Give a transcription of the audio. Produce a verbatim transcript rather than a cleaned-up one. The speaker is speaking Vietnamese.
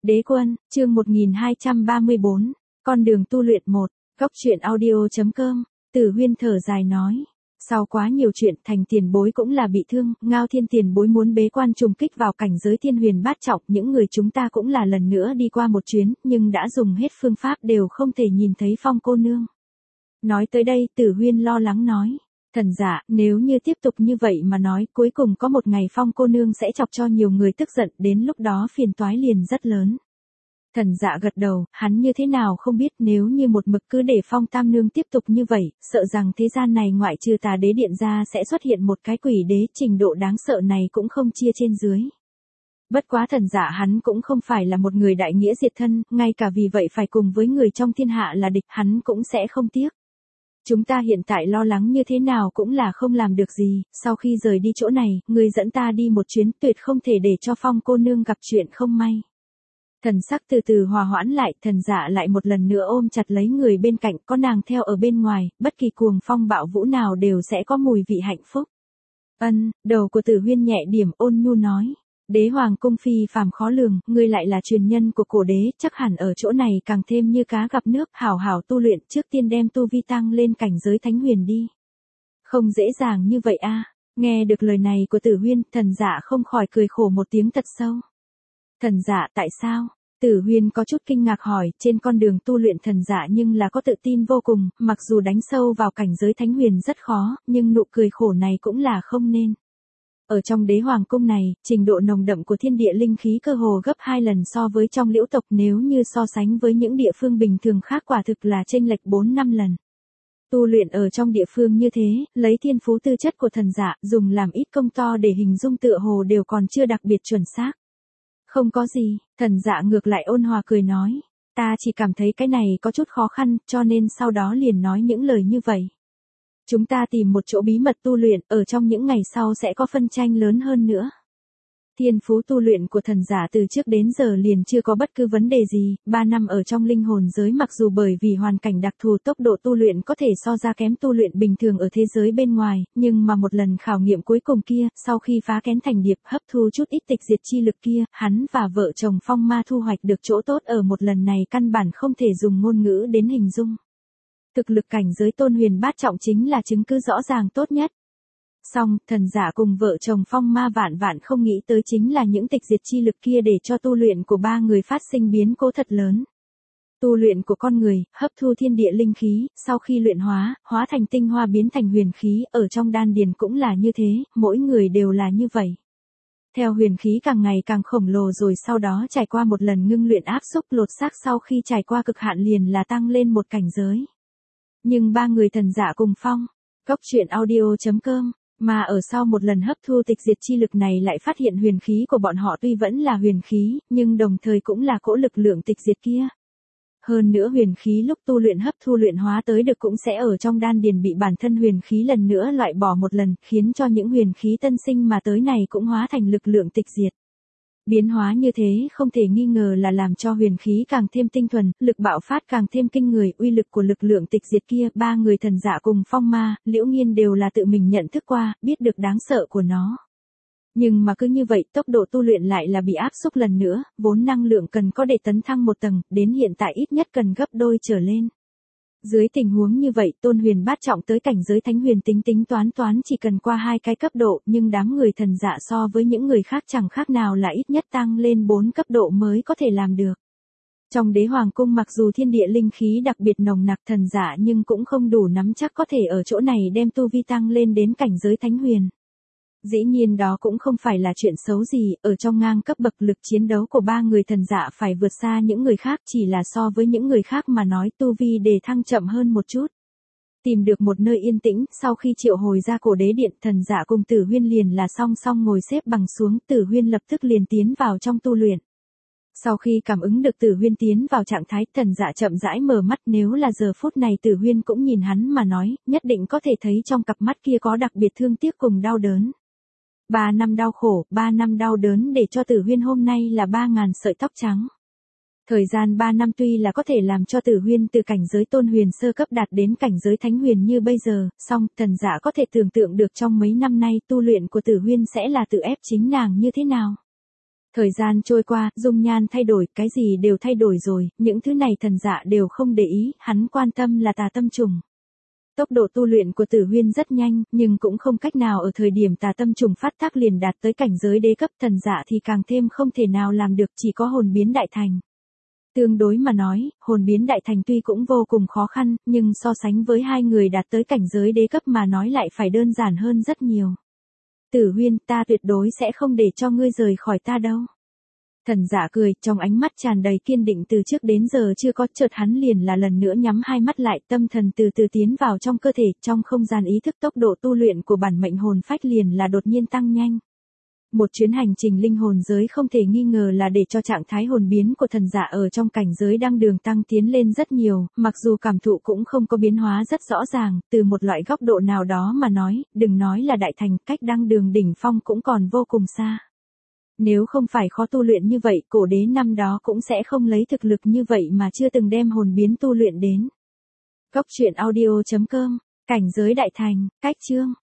Đế quân, chương một nghìn hai trăm ba mươi bốn, con đường tu luyện một, góc truyện audio.com, Tử Huyên thở dài nói. Sau quá nhiều chuyện, Thành tiền bối cũng là bị thương, Ngao Thiên tiền bối muốn bế quan trùng kích vào cảnh giới thiên huyền bát trọng, những người chúng ta cũng là lần nữa đi qua một chuyến, nhưng đã dùng hết phương pháp đều không thể nhìn thấy Phong cô nương. Nói tới đây, Tử Huyên lo lắng nói. Thần giả, nếu như tiếp tục như vậy mà nói, cuối cùng có một ngày Phong cô nương sẽ chọc cho nhiều người tức giận, đến lúc đó phiền toái liền rất lớn. Thần dạ gật đầu, hắn như thế nào không biết, nếu như một mực cứ để Phong tam nương tiếp tục như vậy, sợ rằng thế gian này ngoại trừ Tà Đế điện ra sẽ xuất hiện một cái quỷ đế, trình độ đáng sợ này cũng không chia trên dưới. Bất quá thần dạ hắn cũng không phải là một người đại nghĩa diệt thân, ngay cả vì vậy phải cùng với người trong thiên hạ là địch, hắn cũng sẽ không tiếc. Chúng ta hiện tại lo lắng như thế nào cũng là không làm được gì, sau khi rời đi chỗ này, người dẫn ta đi một chuyến, tuyệt không thể để cho Phong cô nương gặp chuyện không may. Thần sắc từ từ hòa hoãn lại, thần dạ lại một lần nữa ôm chặt lấy người bên cạnh, có nàng theo ở bên ngoài, bất kỳ cuồng phong bạo vũ nào đều sẽ có mùi vị hạnh phúc. Ân, đầu của Tử Huyên nhẹ điểm, ôn nhu nói. Đế hoàng cung phi phàm khó lường, ngươi lại là truyền nhân của cổ đế, chắc hẳn ở chỗ này càng thêm như cá gặp nước, hảo hảo tu luyện, trước tiên đem tu vi tăng lên cảnh giới thánh huyền đi. Không dễ dàng như vậy a. Nghe được lời này của Tử Huyên, thần dạ không khỏi cười khổ một tiếng thật sâu. Thần dạ, tại sao? Tử Huyên có chút kinh ngạc hỏi, trên con đường tu luyện thần dạ nhưng là có tự tin vô cùng, mặc dù đánh sâu vào cảnh giới thánh huyền rất khó, nhưng nụ cười khổ này cũng là không nên. Ở trong đế hoàng cung này, trình độ nồng đậm của thiên địa linh khí cơ hồ gấp hai lần so với trong liễu tộc, nếu như so sánh với những địa phương bình thường khác quả thực là chênh lệch bốn năm lần. Tu luyện ở trong địa phương như thế, lấy thiên phú tư chất của thần dạ, dùng làm ít công to để hình dung tựa hồ đều còn chưa đặc biệt chuẩn xác. Không có gì, thần dạ ngược lại ôn hòa cười nói, ta chỉ cảm thấy cái này có chút khó khăn, cho nên sau đó liền nói những lời như vậy. Chúng ta tìm một chỗ bí mật tu luyện, ở trong những ngày sau sẽ có phân tranh lớn hơn nữa. Thiên phú tu luyện của thần giả từ trước đến giờ liền chưa có bất cứ vấn đề gì, ba năm ở trong linh hồn giới mặc dù bởi vì hoàn cảnh đặc thù tốc độ tu luyện có thể so ra kém tu luyện bình thường ở thế giới bên ngoài, nhưng mà một lần khảo nghiệm cuối cùng kia, sau khi phá kén thành điệp hấp thu chút ít tịch diệt chi lực kia, hắn và vợ chồng Phong Ma thu hoạch được chỗ tốt ở một lần này căn bản không thể dùng ngôn ngữ đến hình dung. Thực lực cảnh giới tôn huyền bát trọng chính là chứng cứ rõ ràng tốt nhất. Song, thần giả cùng vợ chồng Phong Ma vạn vạn không nghĩ tới chính là những tịch diệt chi lực kia để cho tu luyện của ba người phát sinh biến cố thật lớn. Tu luyện của con người, hấp thu thiên địa linh khí, sau khi luyện hóa, hóa thành tinh hoa biến thành huyền khí, ở trong đan điền cũng là như thế, mỗi người đều là như vậy. Theo huyền khí càng ngày càng khổng lồ rồi sau đó trải qua một lần ngưng luyện áp xúc lột xác, sau khi trải qua cực hạn liền là tăng lên một cảnh giới. Nhưng ba người thần giả cùng Phong, góc truyện audio.com, mà ở sau một lần hấp thu tịch diệt chi lực này lại phát hiện huyền khí của bọn họ tuy vẫn là huyền khí, nhưng đồng thời cũng là cỗ lực lượng tịch diệt kia. Hơn nữa huyền khí lúc tu luyện hấp thu luyện hóa tới được cũng sẽ ở trong đan điền bị bản thân huyền khí lần nữa loại bỏ một lần, khiến cho những huyền khí tân sinh mà tới này cũng hóa thành lực lượng tịch diệt. Biến hóa như thế không thể nghi ngờ là làm cho huyền khí càng thêm tinh thuần, lực bạo phát càng thêm kinh người, uy lực của lực lượng tịch diệt kia, ba người thần giả cùng Phong Ma, Liễu Nghiên đều là tự mình nhận thức qua, biết được đáng sợ của nó. Nhưng mà cứ như vậy, tốc độ tu luyện lại là bị áp xúc lần nữa, vốn năng lượng cần có để tấn thăng một tầng, đến hiện tại ít nhất cần gấp đôi trở lên. Dưới tình huống như vậy, tôn huyền bát trọng tới cảnh giới thánh huyền tính tính toán toán chỉ cần qua hai cái cấp độ, nhưng đám người thần dạ so với những người khác chẳng khác nào là ít nhất tăng lên bốn cấp độ mới có thể làm được. Trong đế hoàng cung mặc dù thiên địa linh khí đặc biệt nồng nặc thần dạ nhưng cũng không đủ nắm chắc có thể ở chỗ này đem tu vi tăng lên đến cảnh giới thánh huyền. Dĩ nhiên đó cũng không phải là chuyện xấu gì, ở trong ngang cấp bậc lực chiến đấu của ba người thần dạ phải vượt xa những người khác, chỉ là so với những người khác mà nói tu vi đề thăng chậm hơn một chút. Tìm được một nơi yên tĩnh, sau khi triệu hồi ra cổ đế điện, thần dạ cùng Tử Huyên liền là song song ngồi xếp bằng xuống, Tử Huyên lập tức liền tiến vào trong tu luyện. Sau khi cảm ứng được Tử Huyên tiến vào trạng thái, thần dạ chậm rãi mở mắt, nếu là giờ phút này Tử Huyên cũng nhìn hắn mà nói, nhất định có thể thấy trong cặp mắt kia có đặc biệt thương tiếc cùng đau đớn. Ba năm đau khổ, ba năm đau đớn để cho Tử Huyên hôm nay là ba ngàn sợi tóc trắng. Thời gian ba năm tuy là có thể làm cho Tử Huyên từ cảnh giới tôn huyền sơ cấp đạt đến cảnh giới thánh huyền như bây giờ, song thần giả có thể tưởng tượng được trong mấy năm nay tu luyện của Tử Huyên sẽ là tự ép chính nàng như thế nào. Thời gian trôi qua, dung nhan thay đổi, cái gì đều thay đổi rồi, những thứ này Thần Dạ đều không để ý, hắn quan tâm là tà tâm trùng. Tốc độ tu luyện của Tử Huyên rất nhanh, nhưng cũng không cách nào ở thời điểm tà tâm trùng phát tác liền đạt tới cảnh giới đế cấp, Thần Dạ thì càng thêm không thể nào làm được, chỉ có hồn biến đại thành. Tương đối mà nói, hồn biến đại thành tuy cũng vô cùng khó khăn, nhưng so sánh với hai người đạt tới cảnh giới đế cấp mà nói lại phải đơn giản hơn rất nhiều. Tử Huyên, ta tuyệt đối sẽ không để cho ngươi rời khỏi ta đâu. Thần Dạ cười, trong ánh mắt tràn đầy kiên định, từ trước đến giờ chưa có, chợt hắn liền là lần nữa nhắm hai mắt lại, tâm thần từ từ tiến vào trong cơ thể, trong không gian ý thức, tốc độ tu luyện của bản mệnh hồn phách liền là đột nhiên tăng nhanh. Một chuyến hành trình linh hồn giới không thể nghi ngờ là để cho trạng thái hồn biến của Thần Dạ ở trong cảnh giới đăng đường tăng tiến lên rất nhiều, mặc dù cảm thụ cũng không có biến hóa rất rõ ràng, từ một loại góc độ nào đó mà nói, đừng nói là đại thành, cách đăng đường đỉnh phong cũng còn vô cùng xa. Nếu không phải khó tu luyện như vậy, cổ đế năm đó cũng sẽ không lấy thực lực như vậy mà chưa từng đem hồn biến tu luyện đến. Góc truyện audio chấm com, cảnh giới đại thành, cách chương.